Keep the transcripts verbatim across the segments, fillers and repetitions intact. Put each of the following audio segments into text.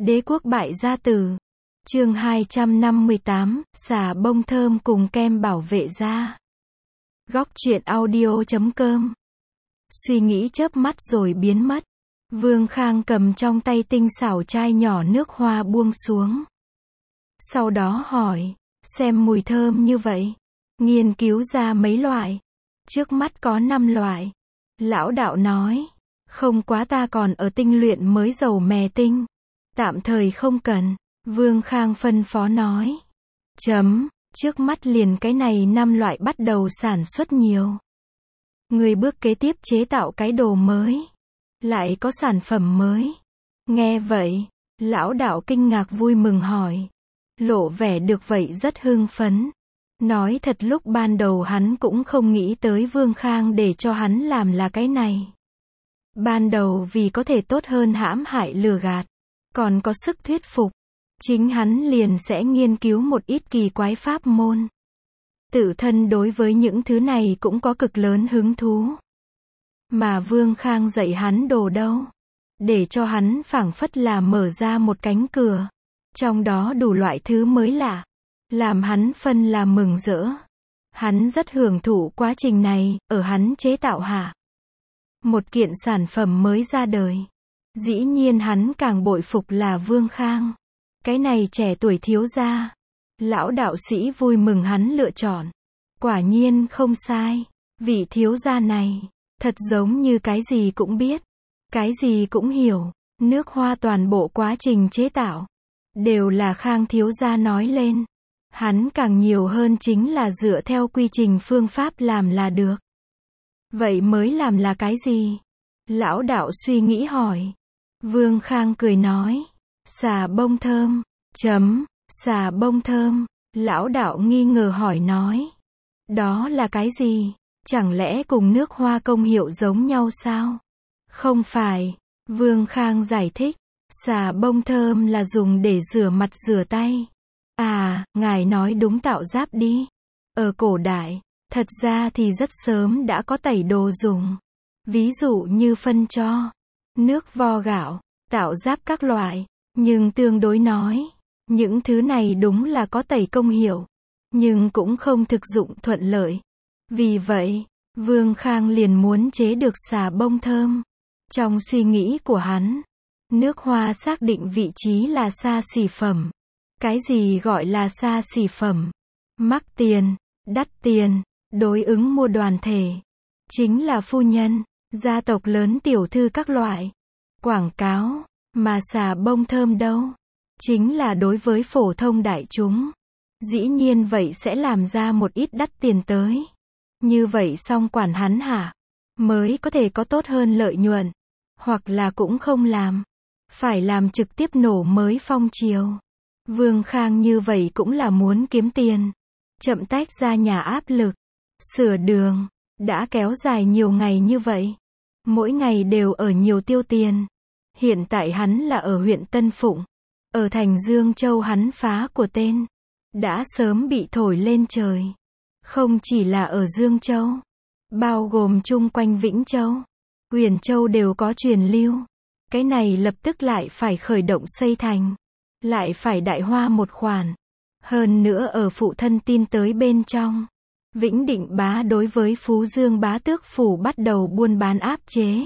Đế quốc bại gia tử. Chương hai trăm năm mươi tám, xà bông thơm cùng kem bảo vệ da. Góc truyện audio chấm com. Suy nghĩ chớp mắt rồi biến mất. Vương Khang cầm trong tay tinh xảo chai nhỏ nước hoa buông xuống. Sau đó hỏi, xem mùi thơm như vậy, nghiên cứu ra mấy loại? Trước mắt có năm loại. Lão đạo nói, không quá, ta còn ở tinh luyện mới dầu mè tinh. Tạm thời không cần. Vương Khang phân phó nói. Chấm, trước mắt liền cái này năm loại bắt đầu sản xuất nhiều. Người bước kế tiếp chế tạo cái đồ mới. Lại có sản phẩm mới. Nghe vậy, lão đạo kinh ngạc vui mừng hỏi. Lộ vẻ được vậy rất hưng phấn. Nói thật lúc ban đầu hắn cũng không nghĩ tới Vương Khang để cho hắn làm là cái này. Ban đầu vì có thể tốt hơn hãm hại lừa gạt, còn có sức thuyết phục, chính hắn liền sẽ nghiên cứu một ít kỳ quái pháp môn. Tự thân đối với những thứ này cũng có cực lớn hứng thú. Mà Vương Khang dạy hắn đồ đâu, để cho hắn phảng phất là mở ra một cánh cửa, trong đó đủ loại thứ mới lạ, làm hắn phân là mừng rỡ. Hắn rất hưởng thụ quá trình này, ở hắn chế tạo hạ. Một kiện sản phẩm mới ra đời. Dĩ nhiên hắn càng bội phục là Vương Khang. Cái này trẻ tuổi thiếu gia. Lão đạo sĩ vui mừng hắn lựa chọn. Quả nhiên không sai. Vị thiếu gia này, thật giống như cái gì cũng biết. Cái gì cũng hiểu. Nước hoa toàn bộ quá trình chế tạo. Đều là Khang thiếu gia nói lên. Hắn càng nhiều hơn chính là dựa theo quy trình phương pháp làm là được. Vậy mới làm là cái gì? Lão đạo suy nghĩ hỏi. Vương Khang cười nói. Xà bông thơm. Chấm, xà bông thơm. Lão đạo nghi ngờ hỏi nói. Đó là cái gì? Chẳng lẽ cùng nước hoa công hiệu giống nhau sao? Không phải. Vương Khang giải thích. Xà bông thơm là dùng để rửa mặt rửa tay. À, ngài nói đúng tạo giáp đi. Ở cổ đại, thật ra thì rất sớm đã có tẩy đồ dùng. Ví dụ như phân tro, nước vo gạo, tạo giáp các loại. Nhưng tương đối nói, những thứ này đúng là có tẩy công hiệu, nhưng cũng không thực dụng thuận lợi. Vì vậy, Vương Khang liền muốn chế được xà bông thơm. Trong suy nghĩ của hắn, nước hoa xác định vị trí là xa xỉ phẩm. Cái gì gọi là xa xỉ phẩm? Mắc tiền, đắt tiền, đối ứng mua đoàn thể. Chính là phu nhân, gia tộc lớn tiểu thư các loại. Quảng cáo, mà xà bông thơm đâu? Chính là đối với phổ thông đại chúng. Dĩ nhiên vậy sẽ làm ra một ít đắt tiền tới. Như vậy xong quản hắn hả? Mới có thể có tốt hơn lợi nhuận. Hoặc là cũng không làm. Phải làm trực tiếp nổ mới phong triều. Vương Khang như vậy cũng là muốn kiếm tiền. Chậm tách ra nhà áp lực. Sửa đường. Đã kéo dài nhiều ngày như vậy. Mỗi ngày đều ở nhiều tiêu tiền. Hiện tại hắn là ở huyện Tân Phụng. Ở thành Dương Châu hắn phá của tên. Đã sớm bị thổi lên trời. Không chỉ là ở Dương Châu. Bao gồm chung quanh Vĩnh Châu. Huyền Châu đều có truyền lưu. Cái này lập tức lại phải khởi động xây thành. Lại phải đại hoa một khoản. Hơn nữa ở phụ thân tin tới bên trong. Vĩnh Định bá đối với Phú Dương bá tước phủ bắt đầu buôn bán áp chế.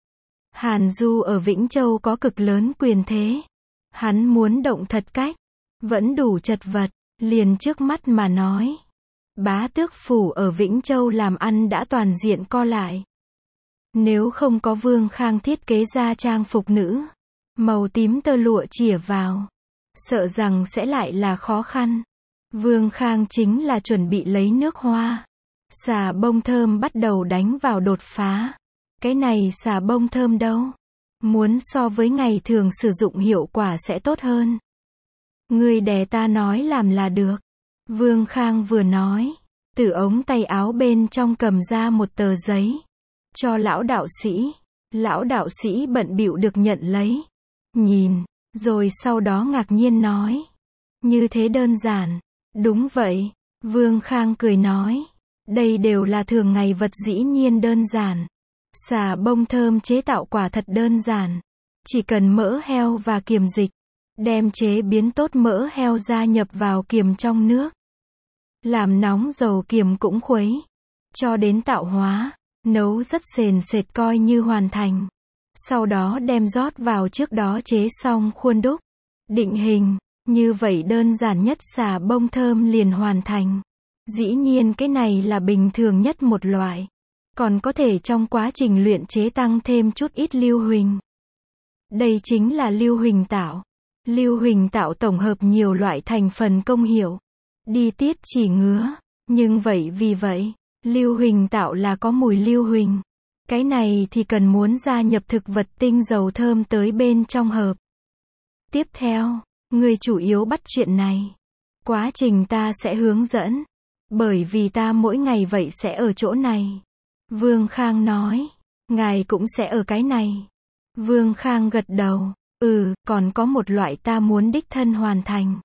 Hàn Du ở Vĩnh Châu có cực lớn quyền thế. Hắn muốn động thật cách. Vẫn đủ chật vật. Liền trước mắt mà nói. Bá tước phủ ở Vĩnh Châu làm ăn đã toàn diện co lại. Nếu không có Vương Khang thiết kế ra trang phục nữ. Màu tím tơ lụa chìa vào. Sợ rằng sẽ lại là khó khăn. Vương Khang chính là chuẩn bị lấy nước hoa. Xà bông thơm bắt đầu đánh vào đột phá. Cái này xà bông thơm đâu? Muốn so với ngày thường sử dụng hiệu quả sẽ tốt hơn. Người đè ta nói làm là được. Vương Khang vừa nói. Từ ống tay áo bên trong cầm ra một tờ giấy. Cho lão đạo sĩ. Lão đạo sĩ bận bịu được nhận lấy. Nhìn. Rồi sau đó ngạc nhiên nói. Như thế đơn giản. Đúng vậy. Vương Khang cười nói. Đây đều là thường ngày vật dĩ nhiên đơn giản. Xà bông thơm chế tạo quả thật đơn giản. Chỉ cần mỡ heo và kiềm dịch. Đem chế biến tốt mỡ heo gia nhập vào kiềm trong nước. Làm nóng dầu kiềm cũng khuấy. Cho đến tạo hóa. Nấu rất sền sệt coi như hoàn thành. Sau đó đem rót vào trước đó chế xong khuôn đúc. Định hình. Như vậy đơn giản nhất xà bông thơm liền hoàn thành. Dĩ nhiên cái này là bình thường nhất một loại. Còn có thể trong quá trình luyện chế tăng thêm chút ít lưu huỳnh. Đây chính là lưu huỳnh tạo. Lưu huỳnh tạo tổng hợp nhiều loại thành phần công hiệu. Đi tiết chỉ ngứa. Nhưng vậy vì vậy, lưu huỳnh tạo là có mùi lưu huỳnh. Cái này thì cần muốn gia nhập thực vật tinh dầu thơm tới bên trong hợp. Tiếp theo, người chủ yếu bắt chuyện này. Quá trình ta sẽ hướng dẫn. Bởi vì ta mỗi ngày vậy sẽ ở chỗ này. Vương Khang nói. Ngài cũng sẽ ở cái này. Vương Khang gật đầu. Ừ, còn có một loại ta muốn đích thân hoàn thành.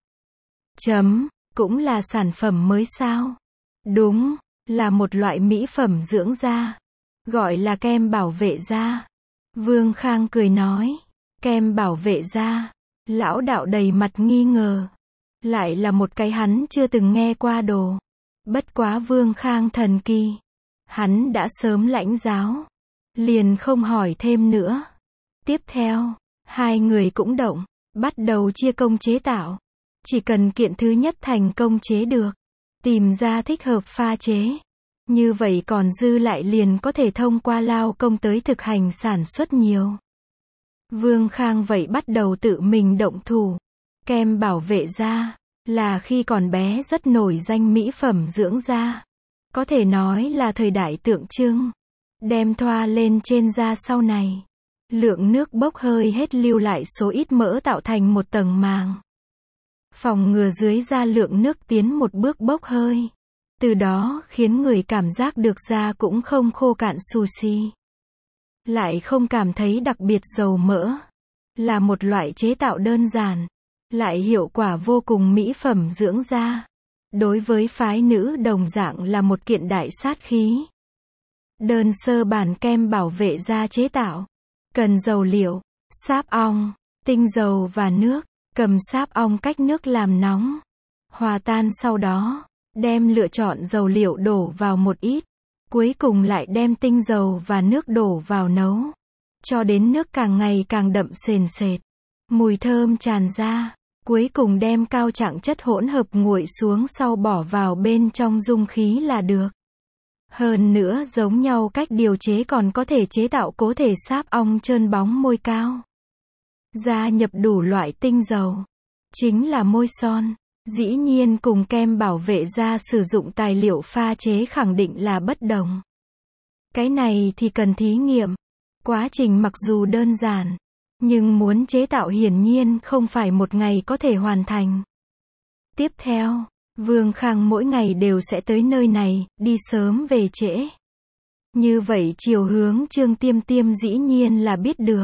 Chấm, cũng là sản phẩm mới sao? Đúng, là một loại mỹ phẩm dưỡng da. Gọi là kem bảo vệ da. Vương Khang cười nói. Kem bảo vệ da. Lão đạo đầy mặt nghi ngờ. Lại là một cái hắn chưa từng nghe qua đồ. Bất quá Vương Khang thần kỳ. Hắn đã sớm lãnh giáo. Liền không hỏi thêm nữa. Tiếp theo, hai người cũng động. Bắt đầu chia công chế tạo. Chỉ cần kiện thứ nhất thành công chế được. Tìm ra thích hợp pha chế. Như vậy còn dư lại liền có thể thông qua lao công tới thực hành sản xuất nhiều. Vương Khang vậy bắt đầu tự mình động thủ. Kem bảo vệ da. Là khi còn bé rất nổi danh mỹ phẩm dưỡng da. Có thể nói là thời đại tượng trưng. Đem thoa lên trên da sau này. Lượng nước bốc hơi hết lưu lại số ít mỡ tạo thành một tầng màng. Phòng ngừa dưới da lượng nước tiến một bước bốc hơi. Từ đó khiến người cảm giác được da cũng không khô cạn xù xì. Lại không cảm thấy đặc biệt dầu mỡ. Là một loại chế tạo đơn giản. Lại hiệu quả vô cùng mỹ phẩm dưỡng da. Đối với phái nữ đồng dạng là một kiện đại sát khí. Đơn sơ bản kem bảo vệ da chế tạo. Cần dầu liệu, sáp ong, tinh dầu và nước. Cầm sáp ong cách nước làm nóng. Hòa tan sau đó. Đem lựa chọn dầu liệu đổ vào một ít. Cuối cùng lại đem tinh dầu và nước đổ vào nấu. Cho đến nước càng ngày càng đậm sền sệt. Mùi thơm tràn ra. Cuối cùng đem cao trạng chất hỗn hợp nguội xuống sau bỏ vào bên trong dung khí là được. Hơn nữa giống nhau cách điều chế còn có thể chế tạo cố thể sáp ong trơn bóng môi cao. Gia nhập đủ loại tinh dầu. Chính là môi son. Dĩ nhiên cùng kem bảo vệ da sử dụng tài liệu pha chế khẳng định là bất đồng. Cái này thì cần thí nghiệm. Quá trình mặc dù đơn giản. Nhưng muốn chế tạo hiển nhiên không phải một ngày có thể hoàn thành. Tiếp theo, Vương Khang mỗi ngày đều sẽ tới nơi này, đi sớm về trễ. Như vậy chiều hướng Trương Tiêm Tiêm dĩ nhiên là biết được.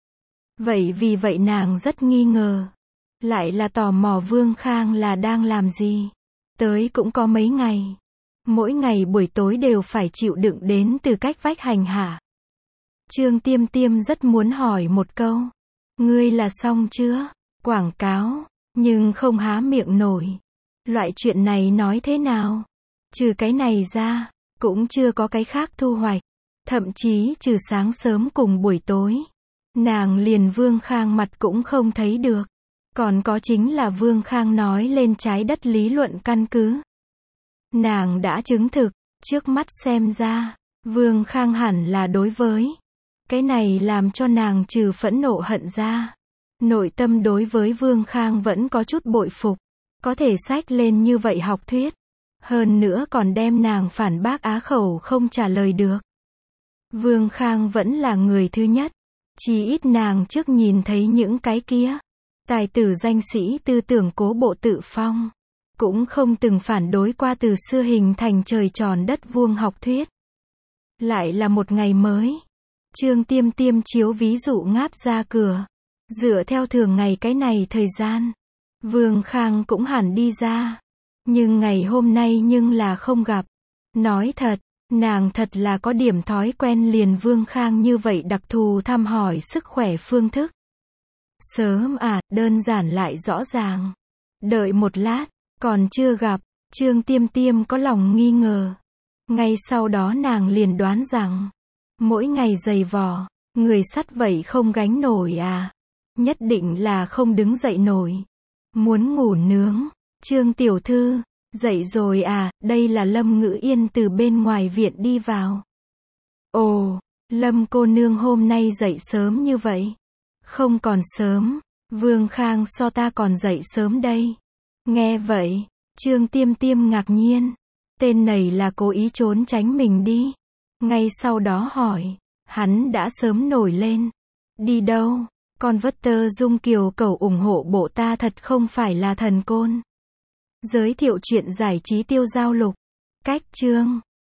Vậy vì vậy nàng rất nghi ngờ. Lại là tò mò Vương Khang là đang làm gì. Tới cũng có mấy ngày. Mỗi ngày buổi tối đều phải chịu đựng đến từ cách vách hành hạ. Trương Tiêm Tiêm rất muốn hỏi một câu. Ngươi là xong chưa? Quảng cáo. Nhưng không há miệng nổi. Loại chuyện này nói thế nào? Trừ cái này ra, cũng chưa có cái khác thu hoạch. Thậm chí trừ sáng sớm cùng buổi tối. Nàng liền Vương Khang mặt cũng không thấy được. Còn có chính là Vương Khang nói lên trái đất lý luận căn cứ. Nàng đã chứng thực, trước mắt xem ra, Vương Khang hẳn là đối với. Cái này làm cho nàng trừ phẫn nộ hận ra. Nội tâm đối với Vương Khang vẫn có chút bội phục. Có thể xách lên như vậy học thuyết. Hơn nữa còn đem nàng phản bác á khẩu không trả lời được. Vương Khang vẫn là người thứ nhất. Chỉ ít nàng trước nhìn thấy những cái kia. Tài tử danh sĩ tư tưởng cố bộ tự phong. Cũng không từng phản đối qua từ xưa hình thành trời tròn đất vuông học thuyết. Lại là một ngày mới. Trương Tiêm Tiêm chiếu ví dụ ngáp ra cửa. Dựa theo thường ngày cái này thời gian. Vương Khang cũng hẳn đi ra. Nhưng ngày hôm nay nhưng là không gặp. Nói thật, nàng thật là có điểm thói quen liền Vương Khang như vậy đặc thù thăm hỏi sức khỏe phương thức. Sớm à, đơn giản lại rõ ràng. Đợi một lát, còn chưa gặp, Trương Tiêm Tiêm có lòng nghi ngờ. Ngay sau đó nàng liền đoán rằng, mỗi ngày giày vò, người sắt vậy không gánh nổi à. Nhất định là không đứng dậy nổi. Muốn ngủ nướng. Trương tiểu thư, dậy rồi à, đây là Lâm Ngữ Yên từ bên ngoài viện đi vào. Ồ, Lâm cô nương hôm nay dậy sớm như vậy. Không còn sớm, Vương Khang so ta còn dậy sớm đây. Nghe vậy, Trương Tiêm Tiêm ngạc nhiên. Tên này là cố ý trốn tránh mình đi. Ngay sau đó hỏi, hắn đã sớm nổi lên. Đi đâu? Con vất tơ Dung Kiều cầu ủng hộ bộ ta thật không phải là thần côn. Giới thiệu chuyện giải trí tiêu giao lục. Cách chương